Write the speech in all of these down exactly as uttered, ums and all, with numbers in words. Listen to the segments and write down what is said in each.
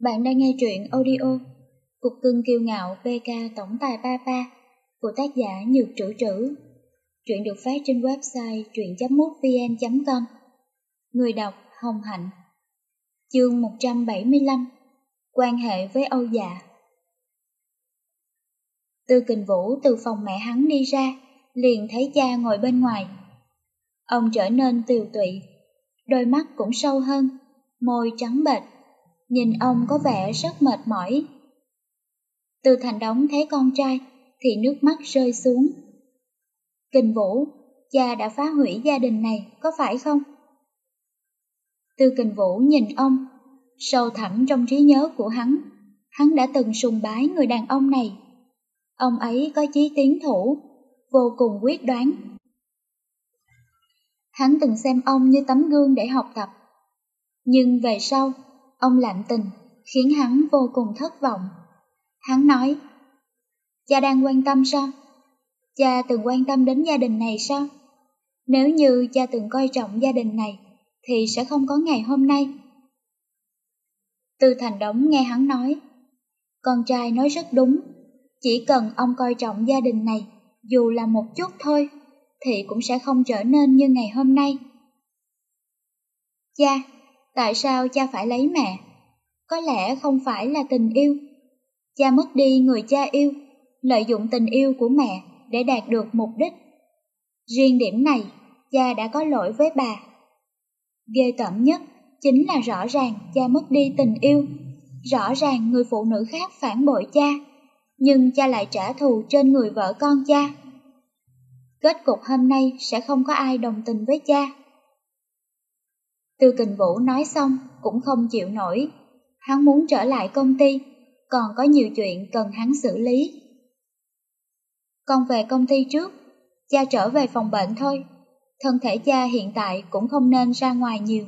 Bạn đang nghe truyện audio Cục cưng kiêu ngạo pê ca tổng tài Papa của tác giả Nhược Trữ Trữ. Truyện được phát trên website truyện chấm mútvn chấm com. Người đọc Hồng Hạnh. Chương một trăm bảy mươi lăm. Quan hệ với Âu Dạ. Tư Kình Vũ từ phòng mẹ hắn đi ra, liền thấy cha ngồi bên ngoài. Ông trở nên tiều tụy, đôi mắt cũng sâu hơn, môi trắng bệch, nhìn ông có vẻ rất mệt mỏi. Từ Thành Đống thấy con trai thì nước mắt rơi xuống. Kình Vũ, cha đã phá hủy gia đình này, có phải không? Từ Kình Vũ nhìn ông, sâu thẳm trong trí nhớ của hắn, hắn đã từng sùng bái người đàn ông này. Ông ấy có chí tiến thủ, vô cùng quyết đoán. Hắn từng xem ông như tấm gương để học tập. Nhưng về sau, ông lạnh tình, khiến hắn vô cùng thất vọng. Hắn nói, cha đang quan tâm sao? Cha từng quan tâm đến gia đình này sao? Nếu như cha từng coi trọng gia đình này, thì sẽ không có ngày hôm nay. Từ Thành Đống nghe hắn nói, con trai nói rất đúng, chỉ cần ông coi trọng gia đình này, dù là một chút thôi, thì cũng sẽ không trở nên như ngày hôm nay. Cha, tại sao cha phải lấy mẹ? Có lẽ không phải là tình yêu. Cha mất đi người cha yêu, lợi dụng tình yêu của mẹ để đạt được mục đích. Riêng điểm này, cha đã có lỗi với bà. Ghê tởm nhất chính là rõ ràng cha mất đi tình yêu, rõ ràng người phụ nữ khác phản bội cha, nhưng cha lại trả thù trên người vợ con cha. Kết cục hôm nay sẽ không có ai đồng tình với cha. Từ Kình Vũ nói xong cũng không chịu nổi, hắn muốn trở lại công ty, còn có nhiều chuyện cần hắn xử lý. Con về công ty trước, cha trở về phòng bệnh thôi, thân thể cha hiện tại cũng không nên ra ngoài nhiều.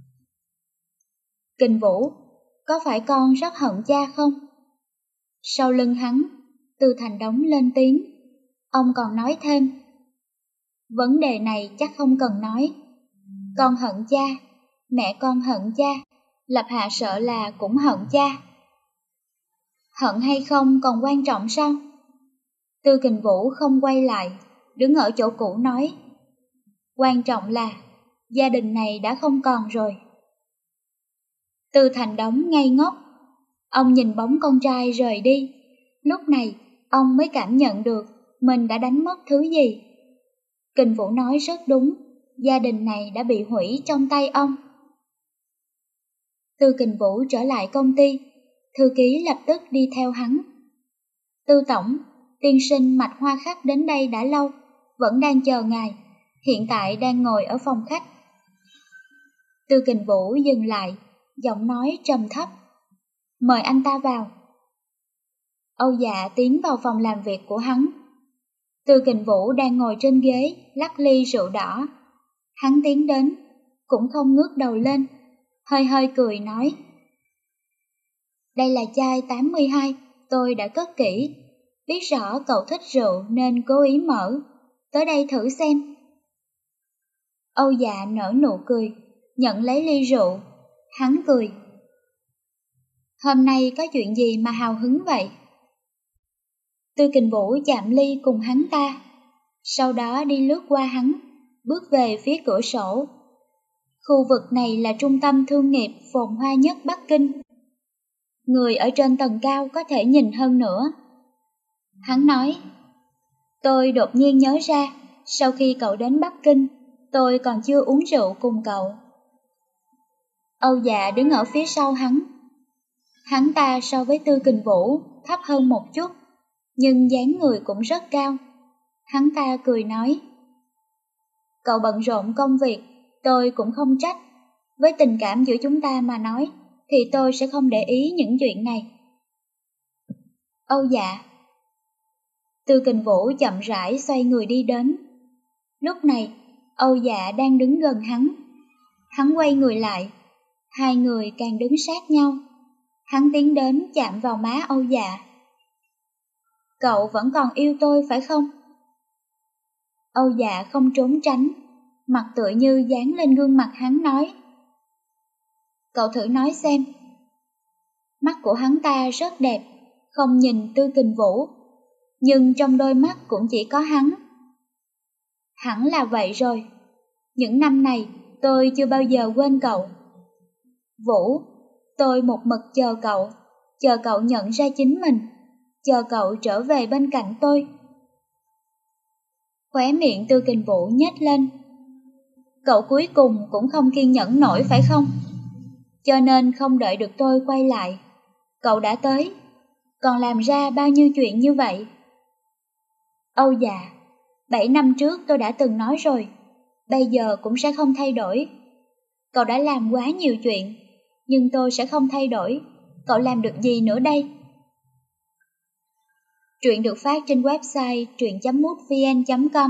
Kình Vũ, có phải con rất hận cha không? Sau lưng hắn, Từ Thành Đống lên tiếng, ông còn nói thêm, vấn đề này chắc không cần nói. Con hận cha, mẹ con hận cha, Lập Hạ sợ là cũng hận cha. Hận hay không còn quan trọng sao? Tư Kình Vũ không quay lại, đứng ở chỗ cũ nói, quan trọng là gia đình này đã không còn rồi. Từ Thành Đống ngây ngốc, ông nhìn bóng con trai rời đi, lúc này ông mới cảm nhận được mình đã đánh mất thứ gì. Kình Vũ nói rất đúng, gia đình này đã bị hủy trong tay ông. Tư Kình Vũ trở lại công ty, thư ký lập tức đi theo hắn. Tư tổng, tiên sinh Mạch Hoa Khắc đến đây đã lâu, vẫn đang chờ ngài, hiện tại đang ngồi ở phòng khách. Tư Kình Vũ dừng lại, giọng nói trầm thấp, mời anh ta vào. Âu Dạ tiến vào phòng làm việc của hắn. Tư Kình Vũ đang ngồi trên ghế, lắc ly rượu đỏ. Hắn tiến đến, cũng không ngước đầu lên, hơi hơi cười nói, đây là chai tám mươi hai, tôi đã cất kỹ, biết rõ cậu thích rượu nên cố ý mở, tới đây thử xem. Âu Dạ nở nụ cười, nhận lấy ly rượu, hắn cười. Hôm nay có chuyện gì mà hào hứng vậy? Tư Kình Vũ chạm ly cùng hắn ta, sau đó đi lướt qua hắn, bước về phía cửa sổ. Khu vực này là trung tâm thương nghiệp phồn hoa nhất Bắc Kinh. Người ở trên tầng cao có thể nhìn hơn nữa. Hắn nói, tôi đột nhiên nhớ ra, sau khi cậu đến Bắc Kinh, tôi còn chưa uống rượu cùng cậu. Âu Dạ đứng ở phía sau hắn. Hắn ta so với Tư Kình Vũ thấp hơn một chút, nhưng dáng người cũng rất cao. Hắn ta cười nói, cậu bận rộn công việc, tôi cũng không trách. Với tình cảm giữa chúng ta mà nói, thì tôi sẽ không để ý những chuyện này. Âu Dạ. Tư Kình Vũ chậm rãi xoay người đi đến. Lúc này, Âu Dạ đang đứng gần hắn. Hắn quay người lại, hai người càng đứng sát nhau. Hắn tiến đến chạm vào má Âu Dạ. Cậu vẫn còn yêu tôi phải không? Âu Dạ không trốn tránh, mặt tựa như dán lên gương mặt hắn nói, cậu thử nói xem. Mắt của hắn ta rất đẹp, không nhìn Tư Kình Vũ, nhưng trong đôi mắt cũng chỉ có hắn. Hẳn là vậy rồi, những năm này tôi chưa bao giờ quên cậu. Vũ, tôi một mực chờ cậu, chờ cậu nhận ra chính mình, chờ cậu trở về bên cạnh tôi. Khóe miệng Tư Kình Vũ nhếch lên. Cậu cuối cùng cũng không kiên nhẫn nổi phải không? Cho nên không đợi được tôi quay lại, cậu đã tới, còn làm ra bao nhiêu chuyện như vậy. Âu dạ, bảy năm trước tôi đã từng nói rồi, bây giờ cũng sẽ không thay đổi. Cậu đã làm quá nhiều chuyện, nhưng tôi sẽ không thay đổi, cậu làm được gì nữa đây? Truyện được phát trên website truyện chấm mútvn chấm com.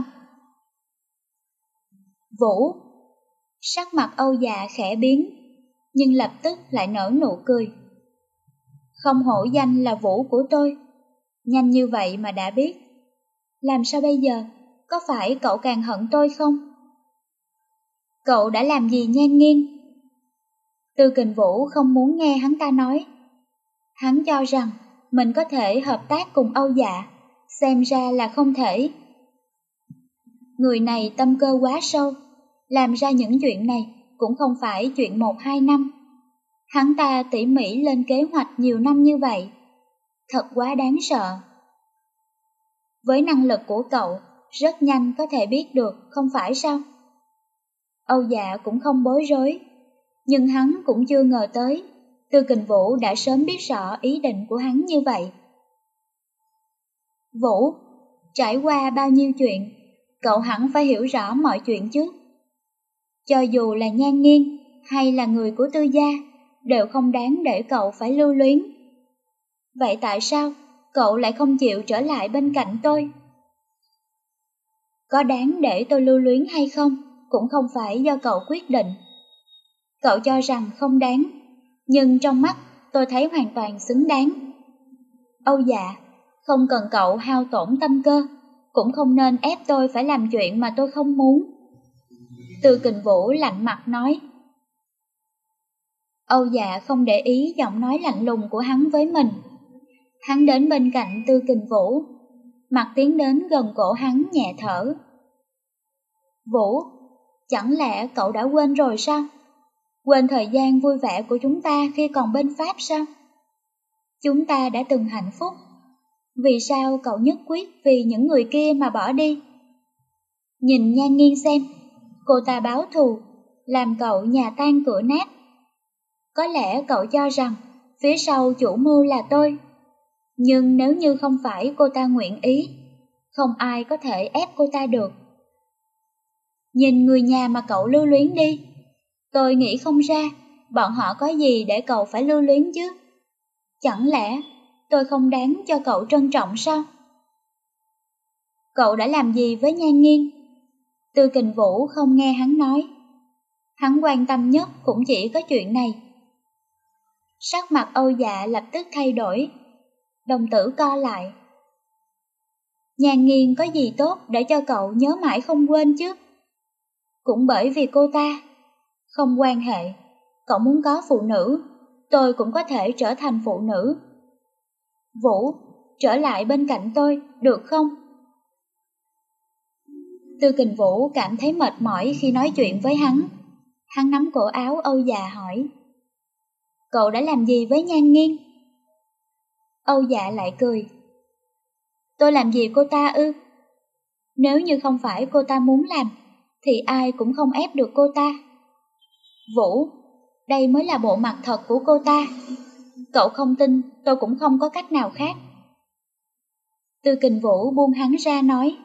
Vũ. Sắc mặt Âu Dạ khẽ biến, nhưng lập tức lại nở nụ cười. Không hổ danh là Vũ của tôi, nhanh như vậy mà đã biết. Làm sao bây giờ, có phải cậu càng hận tôi không? Cậu đã làm gì nhan nghiêng? Tư Kình Vũ không muốn nghe hắn ta nói. Hắn cho rằng mình có thể hợp tác cùng Âu Dạ, xem ra là không thể. Người này tâm cơ quá sâu, làm ra những chuyện này cũng không phải chuyện một hai năm. Hắn ta tỉ mỉ lên kế hoạch nhiều năm như vậy, thật quá đáng sợ. Với năng lực của cậu, rất nhanh có thể biết được, không phải sao? Âu Dạ cũng không bối rối, nhưng hắn cũng chưa ngờ tới Tư Kình Vũ đã sớm biết rõ ý định của hắn như vậy. Vũ, trải qua bao nhiêu chuyện, cậu hẳn phải hiểu rõ mọi chuyện chứ. Cho dù là nhan nghiêng hay là người của Tư gia, đều không đáng để cậu phải lưu luyến. Vậy tại sao cậu lại không chịu trở lại bên cạnh tôi? Có đáng để tôi lưu luyến hay không, cũng không phải do cậu quyết định. Cậu cho rằng không đáng, nhưng trong mắt tôi thấy hoàn toàn xứng đáng. Âu Dạ, không cần cậu hao tổn tâm cơ, cũng không nên ép tôi phải làm chuyện mà tôi không muốn. Tư Kình Vũ lạnh mặt nói. Âu Dạ không để ý giọng nói lạnh lùng của hắn với mình. Hắn đến bên cạnh Tư Kình Vũ, mặt tiến đến gần cổ hắn nhẹ thở. Vũ, chẳng lẽ cậu đã quên rồi sao? Quên thời gian vui vẻ của chúng ta khi còn bên Pháp sao? Chúng ta đã từng hạnh phúc. Vì sao cậu nhất quyết vì những người kia mà bỏ đi? Nhìn Nhan Nghiên xem, cô ta báo thù, làm cậu nhà tan cửa nát. Có lẽ cậu cho rằng phía sau chủ mưu là tôi. Nhưng nếu như không phải cô ta nguyện ý, không ai có thể ép cô ta được. Nhìn người nhà mà cậu lưu luyến đi, tôi nghĩ không ra bọn họ có gì để cậu phải lưu luyến chứ. Chẳng lẽ tôi không đáng cho cậu trân trọng sao? Cậu đã làm gì với Nhan Nghiên? Tư Kình Vũ không nghe hắn nói. Hắn quan tâm nhất cũng chỉ có chuyện này. Sắc mặt Âu Dạ lập tức thay đổi, đồng tử co lại. Nhan Nghiên có gì tốt để cho cậu nhớ mãi không quên chứ? Cũng bởi vì cô ta. Không quan hệ, cậu muốn có phụ nữ, tôi cũng có thể trở thành phụ nữ. Vũ, trở lại bên cạnh tôi, được không? Tư Kình Vũ cảm thấy mệt mỏi khi nói chuyện với hắn. Hắn nắm cổ áo Âu Dạ hỏi. Cậu đã làm gì với Nhan Nghiên? Âu Dạ lại cười. Tôi làm gì cô ta ư? Nếu như không phải cô ta muốn làm, thì ai cũng không ép được cô ta. Vũ, đây mới là bộ mặt thật của cô ta. Cậu không tin, tôi cũng không có cách nào khác. Tư Kình Vũ buông hắn ra nói.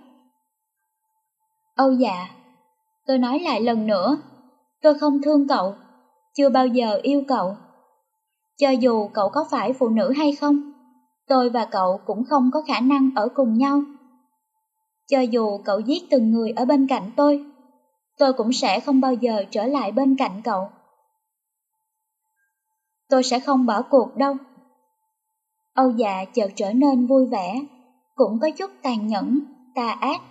Âu Dạ, tôi nói lại lần nữa, tôi không thương cậu, chưa bao giờ yêu cậu. Cho dù cậu có phải phụ nữ hay không, tôi và cậu cũng không có khả năng ở cùng nhau. Cho dù cậu giết từng người ở bên cạnh tôi, tôi cũng sẽ không bao giờ trở lại bên cạnh cậu. Tôi sẽ không bỏ cuộc đâu. Âu Dạ chợt trở nên vui vẻ, cũng có chút tàn nhẫn, tà ác.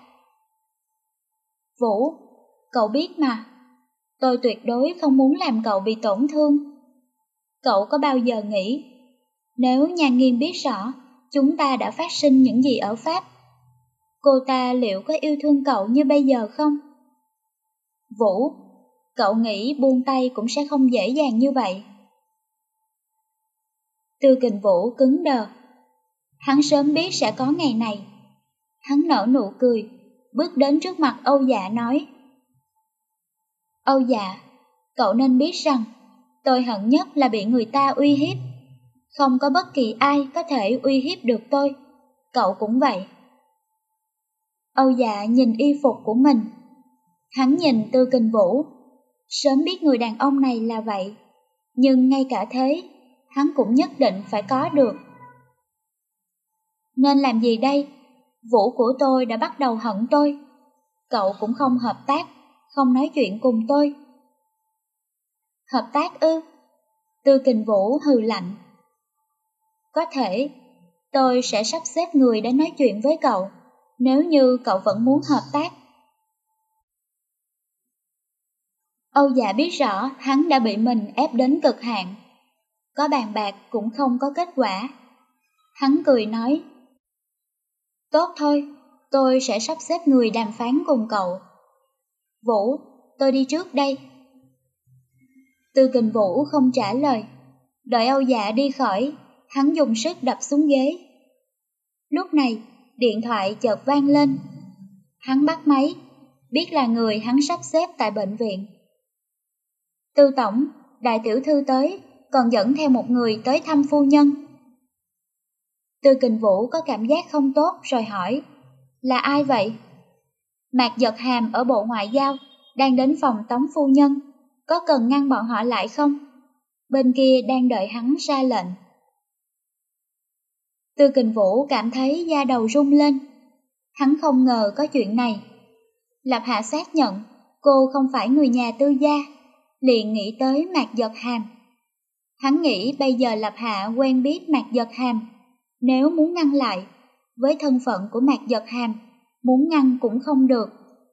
Vũ, cậu biết mà, tôi tuyệt đối không muốn làm cậu bị tổn thương. Cậu có bao giờ nghĩ, Nếu Nhan Nghiên biết rõ chúng ta đã phát sinh những gì ở Pháp, cô ta liệu có yêu thương cậu như bây giờ không? Vũ, cậu nghĩ buông tay cũng sẽ không dễ dàng như vậy. Tư Kình Vũ cứng đờ. Hắn sớm biết sẽ có ngày này. Hắn nở nụ cười, bước đến trước mặt Âu Dạ nói: Âu Dạ, cậu nên biết rằng tôi hận nhất là bị người ta uy hiếp. Không có bất kỳ ai có thể uy hiếp được tôi. Cậu cũng vậy. Âu Dạ nhìn y phục của mình. Hắn nhìn Tư Kình Vũ. Sớm biết người đàn ông này là vậy, nhưng ngay cả thế, hắn cũng nhất định phải có được. Nên làm gì đây? Vũ của tôi đã bắt đầu hận tôi. Cậu cũng không hợp tác, không nói chuyện cùng tôi. Hợp tác ư? Tư Kình Vũ hừ lạnh. Có thể, tôi sẽ sắp xếp người đến nói chuyện với cậu, nếu như cậu vẫn muốn hợp tác. Âu Dạ biết rõ hắn đã bị mình ép đến cực hạn. Có bàn bạc cũng không có kết quả. Hắn cười nói: Tốt thôi, tôi sẽ sắp xếp người đàm phán cùng cậu. Vũ, tôi đi trước đây. Tư Kình Vũ không trả lời. Đợi Âu Dạ đi khỏi, hắn dùng sức đập xuống ghế. Lúc này, điện thoại chợt vang lên. Hắn bắt máy, biết là người hắn sắp xếp tại bệnh viện. Tư tổng, đại tiểu thư tới, còn dẫn theo một người tới thăm phu nhân. Tư Kình Vũ có cảm giác không tốt rồi hỏi: Là ai vậy? Mạc Giật Hàm ở Bộ Ngoại giao, đang đến phòng tống phu nhân, có cần ngăn bọn họ lại không? Bên kia đang đợi hắn ra lệnh. Tư Kình Vũ cảm thấy da đầu rung lên. Hắn không ngờ có chuyện này. Lạp Hạ xác nhận cô không phải người nhà Tư gia, liền nghĩ tới Mạc Giật Hàm. Hắn nghĩ bây giờ Lạp Hạ quen biết Mạc Giật Hàm, nếu muốn ngăn lại, với thân phận của Mạc Giật Hàm, muốn ngăn cũng không được.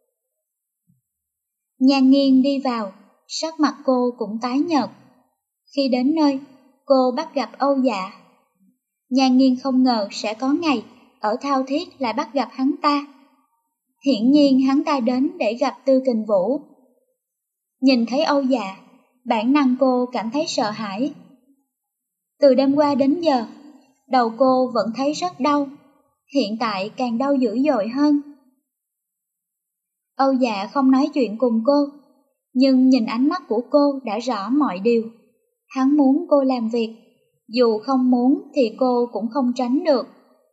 Nhan Nghiên đi vào, sắc mặt cô cũng tái nhợt. Khi đến nơi, cô bắt gặp Âu Dạ. Nhan Nghiên không ngờ sẽ có ngày ở Thao Thiết lại bắt gặp hắn ta. Hiển nhiên hắn ta đến để gặp Tư Kình Vũ. Nhìn thấy Âu Dạ, bản năng cô cảm thấy sợ hãi. Từ đêm qua đến giờ, đầu cô vẫn thấy rất đau, hiện tại càng đau dữ dội hơn. Âu Dạ không nói chuyện cùng cô, nhưng nhìn ánh mắt của cô đã rõ mọi điều. Hắn muốn cô làm việc, dù không muốn thì cô cũng không tránh được.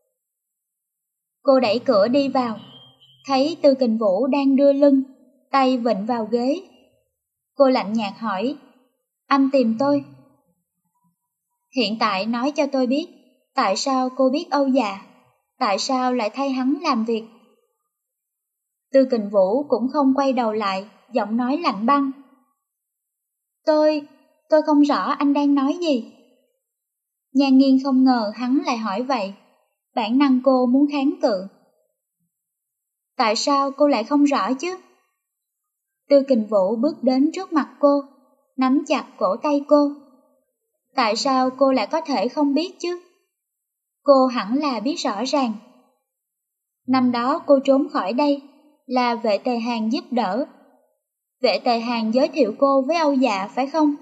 Cô đẩy cửa đi vào, thấy Tư Kình Vũ đang đưa lưng, tay vịn vào ghế. Cô lạnh nhạt hỏi: Anh tìm tôi? Hiện tại nói cho tôi biết, tại sao cô biết Âu Dạ, tại sao lại thay hắn làm việc? Tư Kình Vũ cũng không quay đầu lại, giọng nói lạnh băng: Tôi, tôi không rõ anh đang nói gì. Nhan Nghiên không ngờ hắn lại hỏi vậy, bản năng cô muốn kháng cự. Tại sao cô lại không rõ chứ? Tư Kình Vũ bước đến trước mặt cô, nắm chặt cổ tay cô. Tại sao cô lại có thể không biết chứ? Cô hẳn là biết rõ ràng. Năm đó cô trốn khỏi đây là Vệ Tề Hàn giúp đỡ. Vệ Tề Hàn giới thiệu cô với Âu Dạ phải không?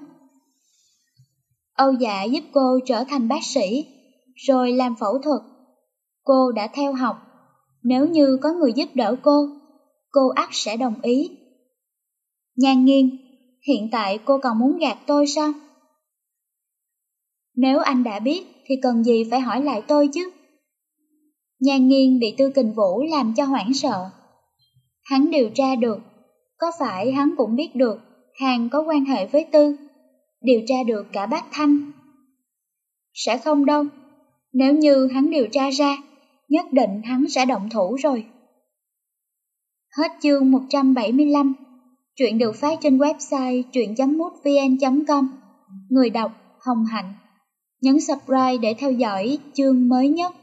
Âu Dạ giúp cô trở thành bác sĩ, rồi làm phẫu thuật. Cô đã theo học, nếu như có người giúp đỡ cô, cô ắt sẽ đồng ý. Nhan Nghiên, hiện tại cô còn muốn gạt tôi sao? Nếu anh đã biết thì cần gì phải hỏi lại tôi chứ? Nhan Nghiên bị Tư Kình Vũ làm cho hoảng sợ. Hắn điều tra được, có phải hắn cũng biết được Hàn có quan hệ với Tư, điều tra được cả bác Thanh? Sẽ không đâu, nếu như hắn điều tra ra, nhất định hắn sẽ động thủ rồi. Hết chương một trăm bảy mươi lăm. Truyện được phát trên website truyện chấm mútvn chấm com. Người đọc Hồng Hạnh. Nhấn subscribe để theo dõi chương mới nhất.